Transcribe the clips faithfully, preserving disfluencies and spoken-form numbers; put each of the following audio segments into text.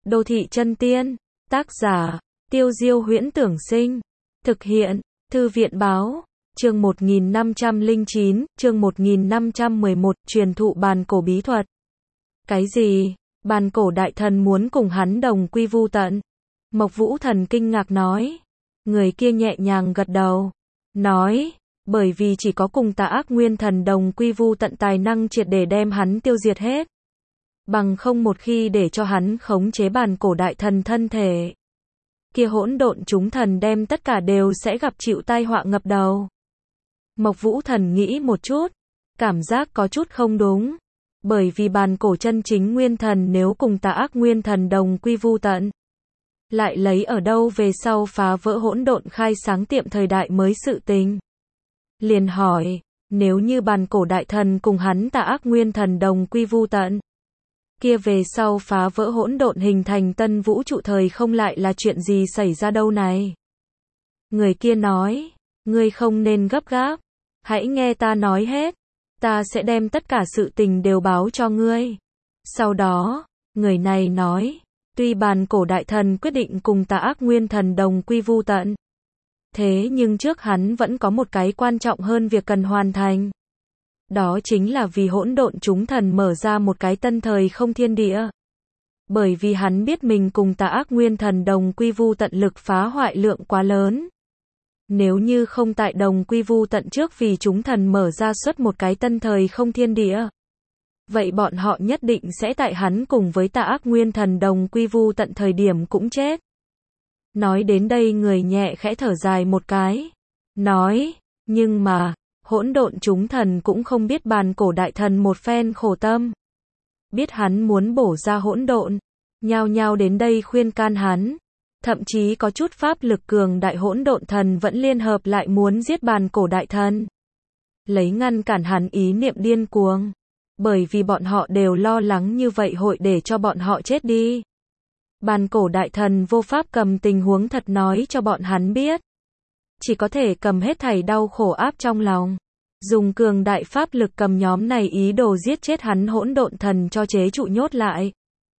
Đô thị chân tiên. Tác giả, Tiêu Diêu Huyễn Tưởng Sinh. Thực hiện, Thư viện Báo. Chương một nghìn năm trăm lẻ chín, chương một nghìn năm trăm mười một, truyền thụ bàn cổ bí thuật. Cái gì? Bàn cổ đại thần muốn cùng hắn đồng quy vu tận? Mộc Vũ Thần kinh ngạc nói. Người kia nhẹ nhàng gật đầu. Nói, bởi vì chỉ có cùng Tà Ác Nguyên Thần đồng quy vu tận tài năng triệt để đem hắn tiêu diệt hết. Bằng không một khi để cho hắn khống chế bàn cổ đại thần thân thể, kia hỗn độn chúng thần đem tất cả đều sẽ gặp chịu tai họa ngập đầu. Mộc Vũ Thần nghĩ một chút, cảm giác có chút không đúng. Bởi vì bàn cổ chân chính nguyên thần nếu cùng Tà Ác Nguyên Thần đồng quy vu tận, lại lấy ở đâu về sau phá vỡ hỗn độn khai sáng tiệm thời đại mới sự tình. Liền hỏi, nếu như bàn cổ đại thần cùng hắn Tà Ác Nguyên Thần đồng quy vu tận, kia về sau phá vỡ hỗn độn hình thành tân vũ trụ thời không lại là chuyện gì xảy ra đâu này? Người kia nói, ngươi không nên gấp gáp, hãy nghe ta nói hết, ta sẽ đem tất cả sự tình đều báo cho ngươi. Sau đó, người này nói, tuy bàn cổ đại thần quyết định cùng Tà Ác Nguyên Thần đồng quy vu tận, thế nhưng trước hắn vẫn có một cái quan trọng hơn việc cần hoàn thành. Đó chính là vì hỗn độn chúng thần mở ra một cái tân thời không thiên địa. Bởi vì hắn biết mình cùng Tà Ác Nguyên Thần đồng quy vu tận lực phá hoại lượng quá lớn. Nếu như không tại đồng quy vu tận trước vì chúng thần mở ra suốt một cái tân thời không thiên địa, vậy bọn họ nhất định sẽ tại hắn cùng với Tà Ác Nguyên Thần đồng quy vu tận thời điểm cũng chết. Nói đến đây người nhẹ khẽ thở dài một cái. Nói, nhưng mà, hỗn độn chúng thần cũng không biết bàn cổ đại thần một phen khổ tâm. Biết hắn muốn bổ ra hỗn độn, nhao nhao đến đây khuyên can hắn. Thậm chí có chút pháp lực cường đại hỗn độn thần vẫn liên hợp lại muốn giết bàn cổ đại thần, lấy ngăn cản hắn ý niệm điên cuồng. Bởi vì bọn họ đều lo lắng như vậy hội để cho bọn họ chết đi. Bàn cổ đại thần vô pháp cầm tình huống thật nói cho bọn hắn biết. Chỉ có thể cầm hết thảy đau khổ áp trong lòng. Dùng cường đại pháp lực cầm nhóm này ý đồ giết chết hắn hỗn độn thần cho chế trụ nhốt lại.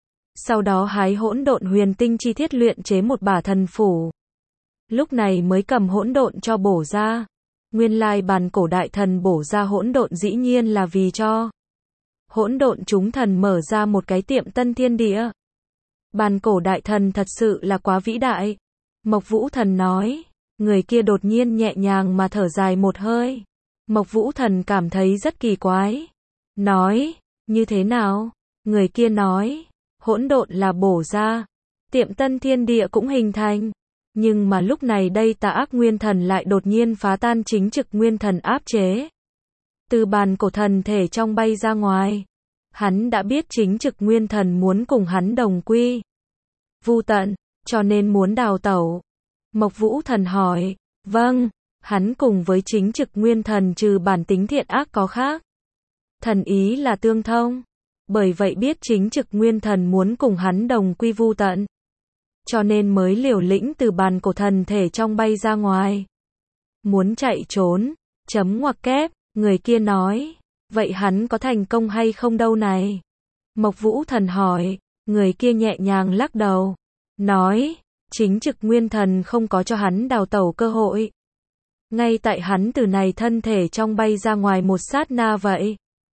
Sau đó hái hỗn độn huyền tinh chi thiết luyện chế một bả thần phủ. Lúc này mới cầm hỗn độn cho bổ ra. Nguyên lai bàn cổ đại thần bổ ra hỗn độn dĩ nhiên là vì cho hỗn độn chúng thần mở ra một cái tiệm tân thiên địa. Bàn cổ đại thần thật sự là quá vĩ đại. Mộc Vũ Thần nói. Người kia đột nhiên nhẹ nhàng mà thở dài một hơi. Mộc Vũ Thần cảm thấy rất kỳ quái. Nói, như thế nào? Người kia nói, hỗn độn là bổ ra, tiệm tân thiên địa cũng hình thành. Nhưng mà lúc này đây Tà Ác Nguyên Thần lại đột nhiên phá tan chính trực nguyên thần áp chế. Từ bàn cổ thần thể trong bay ra ngoài. Hắn đã biết chính trực nguyên thần muốn cùng hắn đồng quy vu tận, cho nên muốn đào tẩu. Mộc Vũ Thần hỏi, vâng, hắn cùng với chính trực nguyên thần trừ bản tính thiện ác có khác. Thần ý là tương thông, bởi vậy biết chính trực nguyên thần muốn cùng hắn đồng quy vu tận. Cho nên mới liều lĩnh từ bàn cổ thần thể trong bay ra ngoài. Muốn chạy trốn, chấm ngoặc kép, người kia nói, vậy hắn có thành công hay không đâu này? Mộc Vũ Thần hỏi, người kia nhẹ nhàng lắc đầu, nói, chính trực nguyên thần không có cho hắn đào tẩu cơ hội. Ngay tại hắn từ này thân thể trong bay ra ngoài một sát na vậy,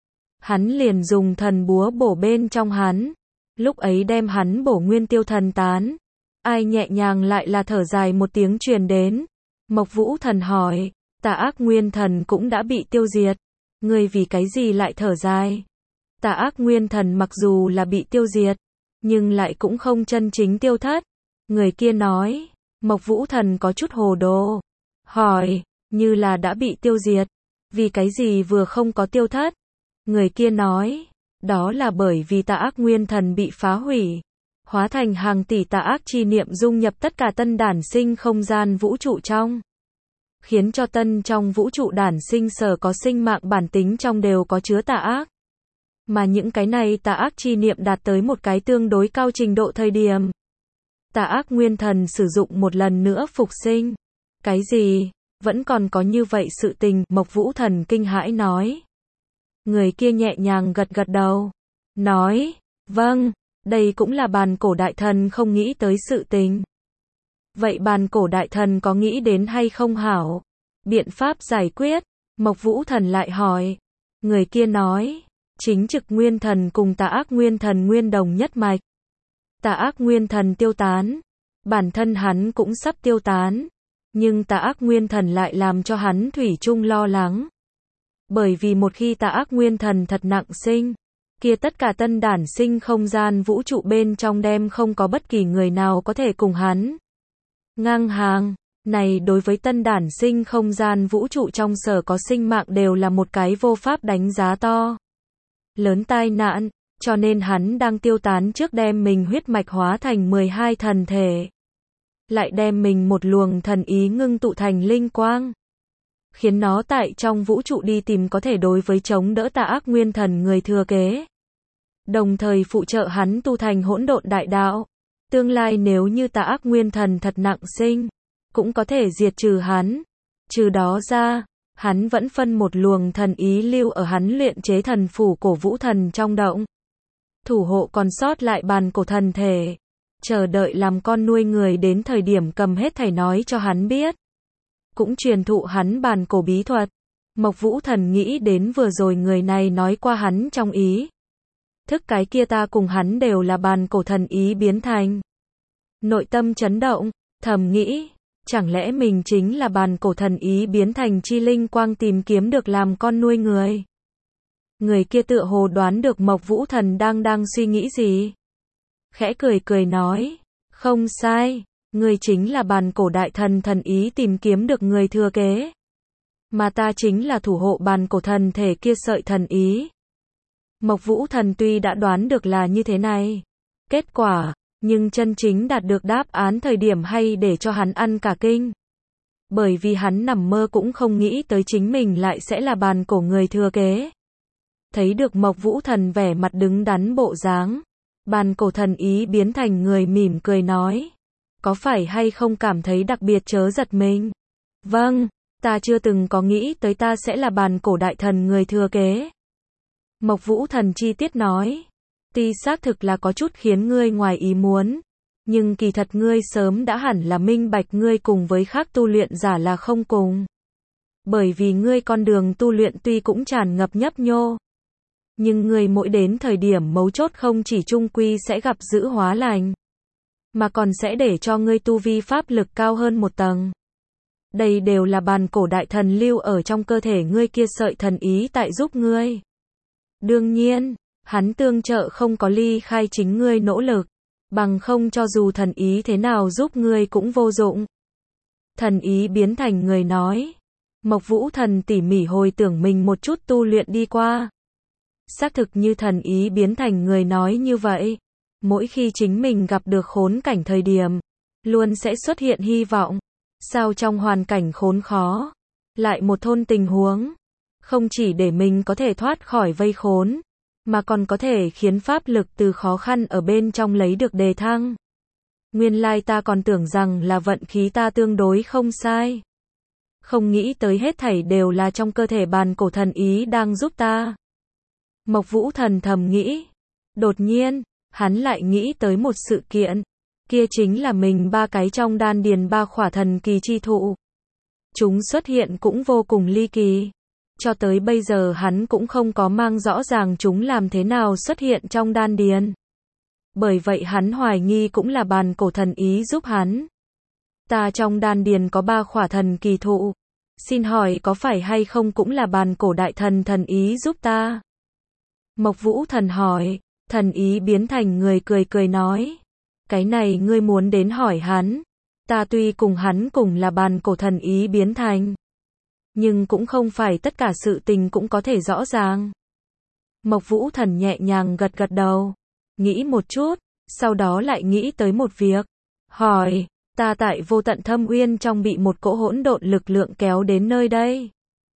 hắn liền dùng thần búa bổ bên trong hắn, lúc ấy đem hắn bổ nguyên tiêu thần tán. Ai nhẹ nhàng lại là thở dài một tiếng truyền đến. Mộc Vũ Thần hỏi, Tà Ác Nguyên Thần cũng đã bị tiêu diệt, ngươi vì cái gì lại thở dài? Tà Ác Nguyên Thần mặc dù là bị tiêu diệt, nhưng lại cũng không chân chính tiêu thất. Người kia nói. Mộc Vũ Thần có chút hồ đồ, hỏi, như là đã bị tiêu diệt, vì cái gì vừa không có tiêu thất? Người kia nói, đó là bởi vì Tà Ác Nguyên Thần bị phá hủy, hóa thành hàng tỷ tà ác chi niệm dung nhập tất cả tân đản sinh không gian vũ trụ trong, khiến cho tân trong vũ trụ đản sinh sở có sinh mạng bản tính trong đều có chứa tà ác. Mà những cái này tà ác chi niệm đạt tới một cái tương đối cao trình độ thời điểm, Tà Ác Nguyên Thần sử dụng một lần nữa phục sinh. Cái gì? Vẫn còn có như vậy sự tình? Mộc Vũ Thần kinh hãi nói. Người kia nhẹ nhàng gật gật đầu, nói, vâng, Đây cũng là bàn cổ đại thần không nghĩ tới sự tình. Vậy bàn cổ đại thần có nghĩ đến hay không hảo? Biện pháp giải quyết, Mộc Vũ Thần lại hỏi. Người kia nói, chính trực nguyên thần cùng tà ác nguyên thần nguyên đồng nhất mạch. Tà ác nguyên thần tiêu tán, bản thân hắn cũng sắp tiêu tán, nhưng tà ác nguyên thần lại làm cho hắn thủy chung lo lắng. Bởi vì một khi tà ác nguyên thần thật nặng sinh, kia tất cả tân đản sinh không gian vũ trụ bên trong đem không có bất kỳ người nào có thể cùng hắn ngang hàng. Này đối với tân đản sinh không gian vũ trụ trong sở có sinh mạng đều là một cái vô pháp đánh giá to lớn tai nạn, cho nên hắn đang tiêu tán trước đem mình huyết mạch hóa thành mười hai thần thể, lại đem mình một luồng thần ý ngưng tụ thành linh quang, khiến nó tại trong vũ trụ đi tìm có thể đối với chống đỡ tà ác nguyên thần người thừa kế, đồng thời phụ trợ hắn tu thành hỗn độn đại đạo. Tương lai nếu như tà ác nguyên thần thật nặng sinh, cũng có thể diệt trừ hắn. Trừ đó ra, hắn vẫn phân một luồng thần ý lưu ở hắn luyện chế thần phủ cổ vũ thần trong động, thủ hộ còn sót lại bàn cổ thần thể, chờ đợi làm con nuôi người đến thời điểm cầm hết thảy nói cho hắn biết, cũng truyền thụ hắn bàn cổ bí thuật. Mộc Vũ Thần nghĩ đến vừa rồi người này nói qua hắn trong ý thức cái kia ta cùng hắn đều là bàn cổ thần ý biến thành. Nội tâm chấn động, thầm nghĩ, chẳng lẽ mình chính là bàn cổ thần ý biến thành chi linh quang tìm kiếm được làm con nuôi người. Người kia tựa hồ đoán được Mộc Vũ Thần đang đang suy nghĩ gì. Khẽ cười cười nói, không sai, người chính là bàn cổ đại thần thần ý tìm kiếm được người thừa kế. Mà ta chính là thủ hộ bàn cổ thần thể kia sợi thần ý. Mộc Vũ Thần tuy đã đoán được là như thế này, kết quả, nhưng chân chính đạt được đáp án thời điểm hay để cho hắn ăn cả kinh. Bởi vì hắn nằm mơ cũng không nghĩ tới chính mình lại sẽ là bàn cổ người thừa kế. Thấy được Mộc Vũ Thần vẻ mặt đứng đắn bộ dáng, bàn cổ thần ý biến thành người mỉm cười nói, có phải hay không cảm thấy đặc biệt chớ giật mình? Vâng, ta chưa từng có nghĩ tới ta sẽ là bàn cổ đại thần người thừa kế. Mộc Vũ Thần chi tiết nói, tuy xác thực là có chút khiến ngươi ngoài ý muốn, nhưng kỳ thật ngươi sớm đã hẳn là minh bạch ngươi cùng với khác tu luyện giả là không cùng. Bởi vì ngươi con đường tu luyện tuy cũng tràn ngập nhấp nhô, nhưng ngươi mỗi đến thời điểm mấu chốt không chỉ chung quy sẽ gặp dữ hóa lành, mà còn sẽ để cho ngươi tu vi pháp lực cao hơn một tầng. Đây đều là bàn cổ đại thần lưu ở trong cơ thể ngươi kia sợi thần ý tại giúp ngươi. Đương nhiên, hắn tương trợ không có ly khai chính ngươi nỗ lực, bằng không cho dù thần ý thế nào giúp ngươi cũng vô dụng. Thần ý biến thành người nói. Mộc Vũ Thần tỉ mỉ hồi tưởng mình một chút tu luyện đi qua. Xác thực như thần ý biến thành người nói như vậy. Mỗi khi chính mình gặp được khốn cảnh thời điểm, luôn sẽ xuất hiện hy vọng. Sao trong hoàn cảnh khốn khó, lại một thôn tình huống, không chỉ để mình có thể thoát khỏi vây khốn, mà còn có thể khiến pháp lực từ khó khăn ở bên trong lấy được đề thăng. Nguyên lai ta còn tưởng rằng là vận khí ta tương đối không sai. Không nghĩ tới hết thảy đều là trong cơ thể bàn cổ thần ý đang giúp ta. Mộc Vũ Thần thầm nghĩ. Đột nhiên, hắn lại nghĩ tới một sự kiện. Kia chính là mình ba cái trong đan điền ba khỏa thần kỳ chi thụ. Chúng xuất hiện cũng vô cùng ly kỳ. Cho tới bây giờ hắn cũng không có mang rõ ràng chúng làm thế nào xuất hiện trong đan điền. Bởi vậy hắn hoài nghi cũng là bàn cổ thần ý giúp hắn. Ta trong đan điền có ba khỏa thần kỳ thụ. Xin hỏi có phải hay không cũng là bàn cổ đại thần thần ý giúp ta? Mộc Vũ Thần hỏi, thần ý biến thành người cười cười nói. Cái này ngươi muốn đến hỏi hắn. Ta tuy cùng hắn cùng là bàn cổ thần ý biến thành. Nhưng cũng không phải tất cả sự tình cũng có thể rõ ràng. Mộc Vũ Thần nhẹ nhàng gật gật đầu. Nghĩ một chút, sau đó lại nghĩ tới một việc. Hỏi, ta tại vô tận thâm uyên trong bị một cỗ hỗn độn lực lượng kéo đến nơi đây.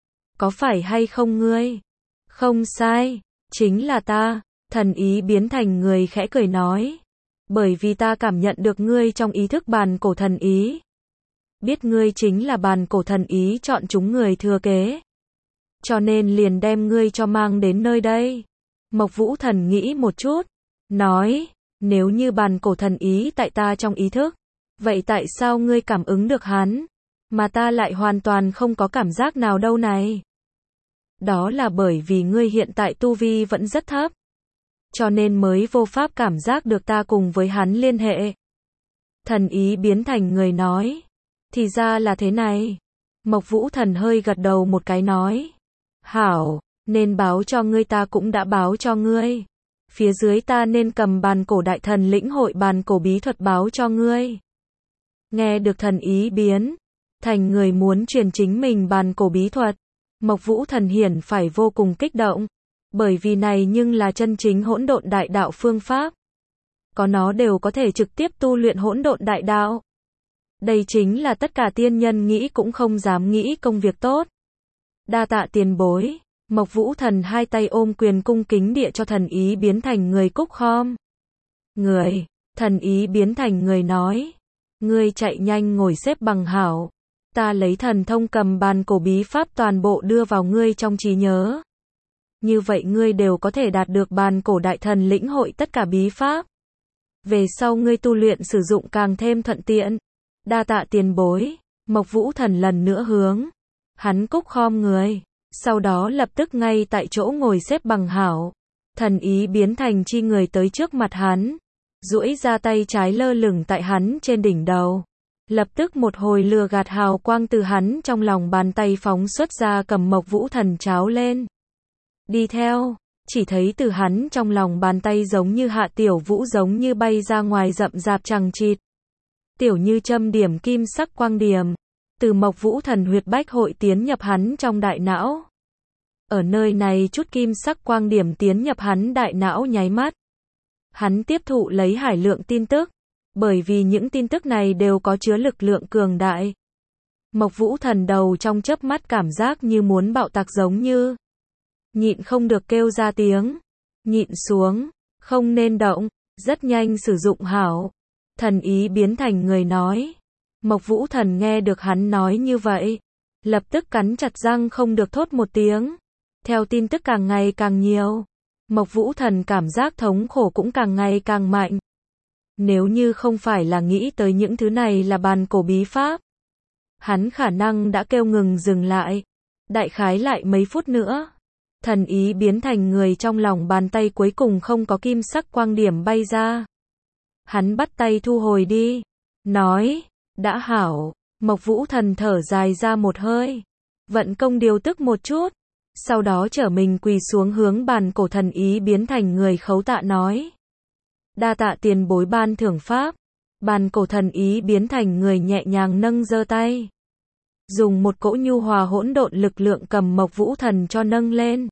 Có phải hay không ngươi? Không sai, chính là ta. Thần ý biến thành người khẽ cười nói. Bởi vì ta cảm nhận được ngươi trong ý thức bàn cổ thần ý. Biết ngươi chính là bàn cổ thần ý chọn chúng người thừa kế. Cho nên liền đem ngươi cho mang đến nơi đây. Mộc Vũ Thần nghĩ một chút. Nói, Nếu như bàn cổ thần ý tại ta trong ý thức, vậy tại sao ngươi cảm ứng được hắn, mà ta lại hoàn toàn không có cảm giác nào đâu này? Đó là bởi vì ngươi hiện tại tu vi vẫn rất thấp, cho nên mới vô pháp cảm giác được ta cùng với hắn liên hệ. Thần ý biến thành người nói. Thì ra là thế này. Mộc Vũ Thần hơi gật đầu một cái nói. Hảo, nên báo cho ngươi ta cũng đã báo cho ngươi. Phía dưới ta nên cầm bàn cổ đại thần lĩnh hội bàn cổ bí thuật báo cho ngươi. Nghe được thần ý biến thành người muốn truyền chính mình bàn cổ bí thuật, Mộc Vũ Thần hiển phải vô cùng kích động, bởi vì này nhưng là chân chính hỗn độn đại đạo phương pháp. Có nó đều có thể trực tiếp tu luyện hỗn độn đại đạo. Đây chính là tất cả tiên nhân nghĩ cũng không dám nghĩ công việc tốt. Đa tạ tiền bối. Mộc Vũ Thần hai tay ôm quyền cung kính địa cho thần ý biến thành người cúc khom. Người, thần ý biến thành người nói. Ngươi chạy nhanh ngồi xếp bằng hảo. Ta lấy thần thông cầm bàn cổ bí pháp toàn bộ đưa vào ngươi trong trí nhớ. Như vậy ngươi đều có thể đạt được bàn cổ đại thần lĩnh hội tất cả bí pháp. Về sau ngươi tu luyện sử dụng càng thêm thuận tiện. Đa tạ tiền bối. Mộc Vũ Thần lần nữa hướng hắn cúc khom người, sau đó lập tức ngay tại chỗ ngồi xếp bằng hảo. Thần ý biến thành chi người tới trước mặt hắn, duỗi ra tay trái lơ lửng tại hắn trên đỉnh đầu. Lập tức một hồi lừa gạt hào quang từ hắn trong lòng bàn tay phóng xuất ra cầm Mộc Vũ Thần cháo lên. Đi theo, chỉ thấy từ hắn trong lòng bàn tay giống như hạ tiểu vũ giống như bay ra ngoài rậm rạp chằng chịt. Tiểu như châm điểm kim sắc quang điểm, từ Mộc Vũ Thần huyệt bách hội tiến nhập hắn trong đại não. Ở nơi này chút kim sắc quang điểm tiến nhập hắn đại não nháy mắt. Hắn tiếp thụ lấy hải lượng tin tức, bởi vì những tin tức này đều có chứa lực lượng cường đại. Mộc Vũ Thần đầu trong chớp mắt cảm giác như muốn bạo tạc giống như. Nhịn không được kêu ra tiếng. Nhịn xuống, không nên động, rất nhanh sử dụng hảo. Thần ý biến thành người nói. Mộc Vũ Thần nghe được hắn nói như vậy, lập tức cắn chặt răng không được thốt một tiếng. Theo tin tức càng ngày càng nhiều, Mộc Vũ Thần cảm giác thống khổ cũng càng ngày càng mạnh. Nếu như không phải là nghĩ tới những thứ này là bàn cổ bí pháp, hắn khả năng đã kêu ngừng dừng lại. Đại khái lại mấy phút nữa, thần ý biến thành người trong lòng bàn tay cuối cùng không có kim sắc quang điểm bay ra. Hắn bắt tay thu hồi đi, nói, đã hảo. Mộc Vũ Thần thở dài ra một hơi, vận công điều tức một chút, sau đó trở mình quỳ xuống hướng bàn cổ thần ý biến thành người khấu tạ nói. Đa tạ tiền bối ban thưởng pháp. Bàn cổ thần ý biến thành người nhẹ nhàng nâng giơ tay, dùng một cỗ nhu hòa hỗn độn lực lượng cầm Mộc Vũ Thần cho nâng lên.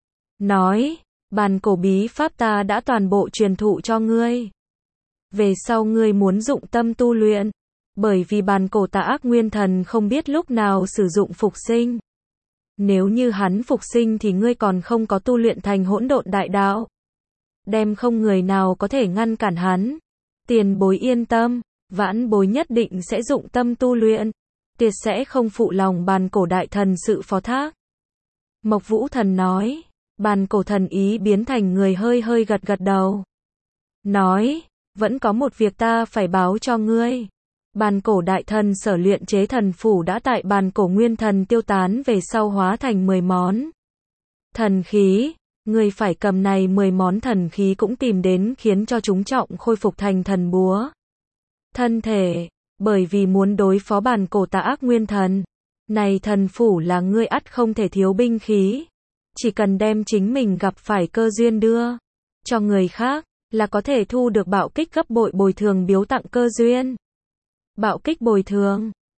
Nói, bàn cổ bí pháp ta đã toàn bộ truyền thụ cho ngươi. Về sau ngươi muốn dụng tâm tu luyện, bởi vì bàn cổ tà ác nguyên thần không biết lúc nào sử dụng phục sinh. Nếu như hắn phục sinh thì ngươi còn không có tu luyện thành hỗn độn đại đạo. Đem không người nào có thể ngăn cản hắn. Tiền bối yên tâm, vãn bối nhất định sẽ dụng tâm tu luyện, tuyệt sẽ không phụ lòng bàn cổ đại thần sự phó thác. Mộc Vũ Thần nói, bàn cổ thần ý biến thành người hơi hơi gật gật đầu. Nói, vẫn có một việc ta phải báo cho ngươi. Bàn cổ đại thần sở luyện chế thần phủ đã tại bàn cổ nguyên thần tiêu tán về sau hóa thành mười món thần khí. Ngươi phải cầm này mười món thần khí cũng tìm đến khiến cho chúng trọng khôi phục thành thần búa thân thể, bởi vì muốn đối phó bàn cổ tà ác nguyên thần. Này thần phủ là ngươi ắt không thể thiếu binh khí. Chỉ cần đem chính mình gặp phải cơ duyên đưa cho người khác, là có thể thu được bạo kích gấp bội bồi thường biếu tặng cơ duyên. Bạo kích bồi thường